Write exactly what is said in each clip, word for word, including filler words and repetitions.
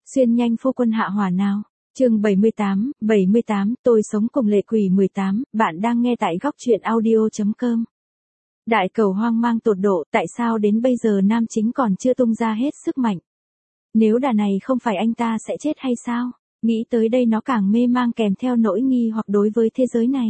Xuyên nhanh phu quân hạ hỏa nào. Chương bảy mươi tám, bảy mươi tám, tôi sống cùng lệ quỷ mười tám, bạn đang nghe tại góc truyện audio chấm com. Đại cầu hoang mang tột độ, tại sao đến bây giờ nam chính còn chưa tung ra hết sức mạnh? Nếu đà này không phải anh ta sẽ chết hay sao? Nghĩ tới đây nó càng mê mang kèm theo nỗi nghi hoặc đối với thế giới này.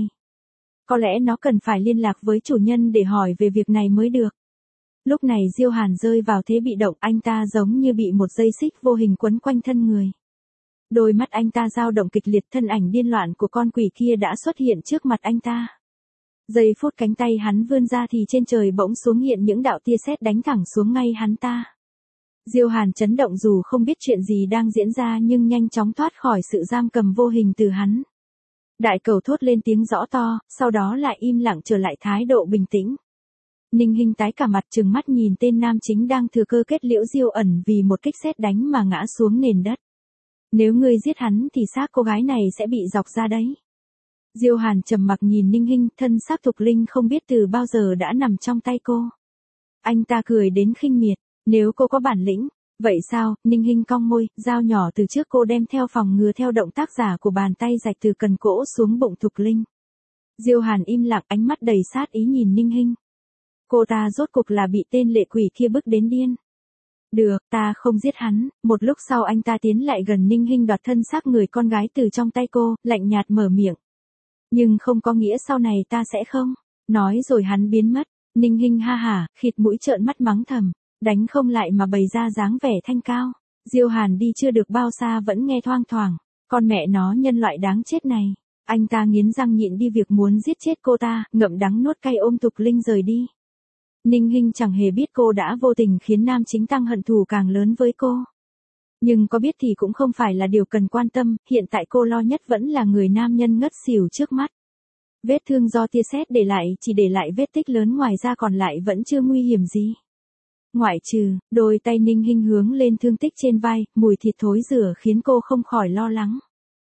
Có lẽ nó cần phải liên lạc với chủ nhân để hỏi về việc này mới được. Lúc này Diêu Hàn rơi vào thế bị động, anh ta giống như bị một dây xích vô hình quấn quanh thân người. Đôi mắt anh ta dao động kịch liệt, thân ảnh điên loạn của con quỷ kia đã xuất hiện trước mặt anh ta. Giây phút cánh tay hắn vươn ra thì trên trời bỗng xuống hiện những đạo tia sét đánh thẳng xuống ngay hắn ta. Diêu Hàn chấn động dù không biết chuyện gì đang diễn ra nhưng nhanh chóng thoát khỏi sự giam cầm vô hình từ hắn. Đại cầu thốt lên tiếng rõ to, sau đó lại im lặng trở lại thái độ bình tĩnh. Ninh Hinh tái cả mặt trừng mắt nhìn tên nam chính đang thừa cơ kết liễu Diêu ẩn vì một kích sét đánh mà ngã xuống nền đất. Nếu ngươi giết hắn thì xác cô gái này sẽ bị dọc ra đấy. Diêu Hàn trầm mặc nhìn Ninh Hinh, thân xác Thục Linh không biết từ bao giờ đã nằm trong tay cô. Anh ta cười đến khinh miệt, nếu cô có bản lĩnh, vậy sao? Ninh Hinh cong môi, dao nhỏ từ trước cô đem theo phòng ngừa theo động tác giả của bàn tay rạch từ cần cỗ xuống bụng Thục Linh. Diêu Hàn im lặng, ánh mắt đầy sát ý nhìn Ninh Hinh. Cô ta rốt cuộc là bị tên lệ quỷ kia bức đến điên. Được, ta không giết hắn. Một lúc sau anh ta tiến lại gần Ninh Hinh đoạt thân xác người con gái từ trong tay cô, lạnh nhạt mở miệng. Nhưng không có nghĩa sau này ta sẽ không. Nói rồi hắn biến mất. Ninh Hinh ha hả, khịt mũi trợn mắt mắng thầm. Đánh không lại mà bày ra dáng vẻ thanh cao. Diêu Hàn đi chưa được bao xa vẫn nghe thoang thoảng. Con mẹ nó nhân loại đáng chết này. Anh ta nghiến răng nhịn đi việc muốn giết chết cô ta, ngậm đắng nuốt cay ôm Thục Linh rời đi. Ninh Hinh chẳng hề biết cô đã vô tình khiến nam chính tăng hận thù càng lớn với cô. Nhưng có biết thì cũng không phải là điều cần quan tâm, hiện tại cô lo nhất vẫn là người nam nhân ngất xỉu trước mắt. Vết thương do tia sét để lại chỉ để lại vết tích lớn, ngoài ra còn lại vẫn chưa nguy hiểm gì. Ngoại trừ, đôi tay Ninh Hinh hướng lên thương tích trên vai, mùi thịt thối rửa khiến cô không khỏi lo lắng.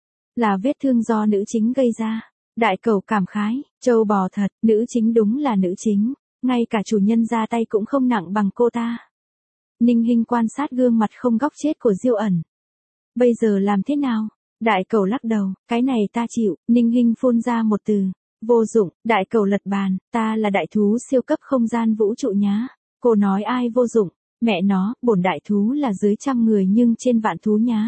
Là vết thương do nữ chính gây ra. Đại cầu cảm khái, trâu bò thật, nữ chính đúng là nữ chính. Ngay cả chủ nhân ra tay cũng không nặng bằng cô ta. Ninh Hinh quan sát gương mặt không góc chết của Diêu ẩn. Bây giờ làm thế nào? Đại cầu lắc đầu, cái này ta chịu. Ninh Hinh phun ra một từ. Vô dụng. Đại cầu lật bàn, ta là đại thú siêu cấp không gian vũ trụ nhá. Cô nói ai vô dụng? Mẹ nó, bổn đại thú là dưới trăm người nhưng trên vạn thú nhá.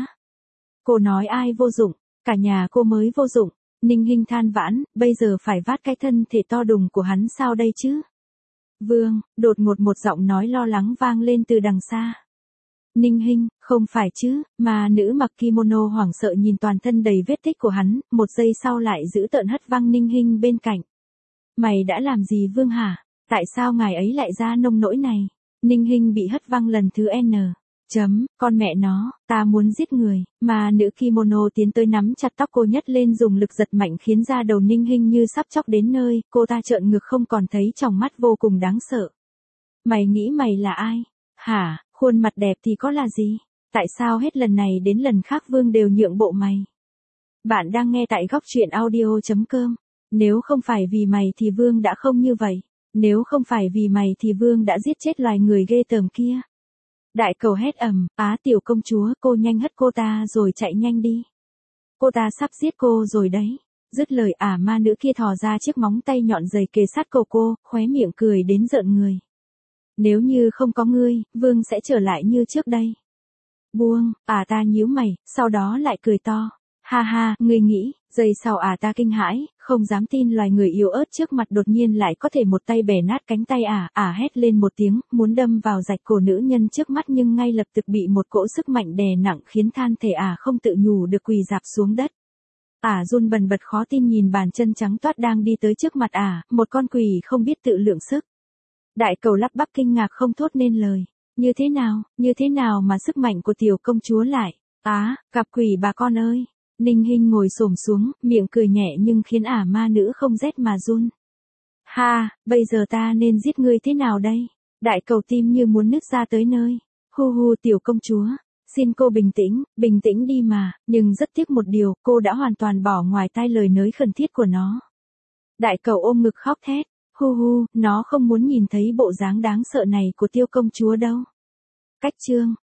Cô nói ai vô dụng? Cả nhà cô mới vô dụng. Ninh Hinh than vãn, bây giờ phải vát cái thân thể to đùng của hắn sao đây chứ? Vương, đột ngột một giọng nói lo lắng vang lên từ đằng xa. Ninh Hinh, không phải chứ, mà nữ mặc kimono hoảng sợ nhìn toàn thân đầy vết tích của hắn, một giây sau lại giữ tợn hất văng Ninh Hinh bên cạnh. Mày đã làm gì Vương hả? Tại sao ngài ấy lại ra nông nỗi này? Ninh Hinh bị hất văng lần thứ N. Chấm, con mẹ nó, ta muốn giết người, mà nữ kimono tiến tới nắm chặt tóc cô nhấc lên dùng lực giật mạnh khiến da đầu Ninh Hinh như sắp chóc đến nơi, cô ta trợn ngực không còn thấy tròng mắt vô cùng đáng sợ. Mày nghĩ mày là ai? Hả, khuôn mặt đẹp thì có là gì? Tại sao hết lần này đến lần khác Vương đều nhượng bộ mày? Bạn đang nghe tại góc truyện audio chấm com. Nếu không phải vì mày thì Vương đã không như vậy. Nếu không phải vì mày thì Vương đã giết chết loài người ghê tởm kia. Đại cầu hét ầm, á tiểu công chúa, cô nhanh hất cô ta rồi chạy nhanh đi. Cô ta sắp giết cô rồi đấy. Dứt lời ả ma nữ kia thò ra chiếc móng tay nhọn dày kề sát cổ cô, khóe miệng cười đến rợn người. Nếu như không có ngươi, Vương sẽ trở lại như trước đây. Buông, ả ta nhíu mày, sau đó lại cười to. Ha ha, ngươi nghĩ, giây sau ả ta kinh hãi, không dám tin loài người yếu ớt trước mặt đột nhiên lại có thể một tay bẻ nát cánh tay ả, ả hét lên một tiếng, muốn đâm vào rạch cổ nữ nhân trước mắt nhưng ngay lập tức bị một cỗ sức mạnh đè nặng khiến than thể ả không tự nhủ được quỳ rạp xuống đất. Ả run bần bật khó tin nhìn bàn chân trắng toát đang đi tới trước mặt ả, một con quỷ không biết tự lượng sức. Đại cầu lắp bắp kinh ngạc không thốt nên lời. Như thế nào, như thế nào mà sức mạnh của tiểu công chúa lại? Á, cặp quỷ bà con ơi! Ninh Hinh ngồi xổm xuống, miệng cười nhẹ nhưng khiến ả ma nữ không rét mà run. Ha, bây giờ ta nên giết ngươi thế nào đây? Đại cầu tim như muốn nứt ra tới nơi. Hu hu tiểu công chúa, xin cô bình tĩnh, bình tĩnh đi mà, nhưng rất tiếc một điều, cô đã hoàn toàn bỏ ngoài tai lời nới khẩn thiết của nó. Đại cầu ôm ngực khóc thét. Hu hu, nó không muốn nhìn thấy bộ dáng đáng sợ này của tiêu công chúa đâu. Cách chương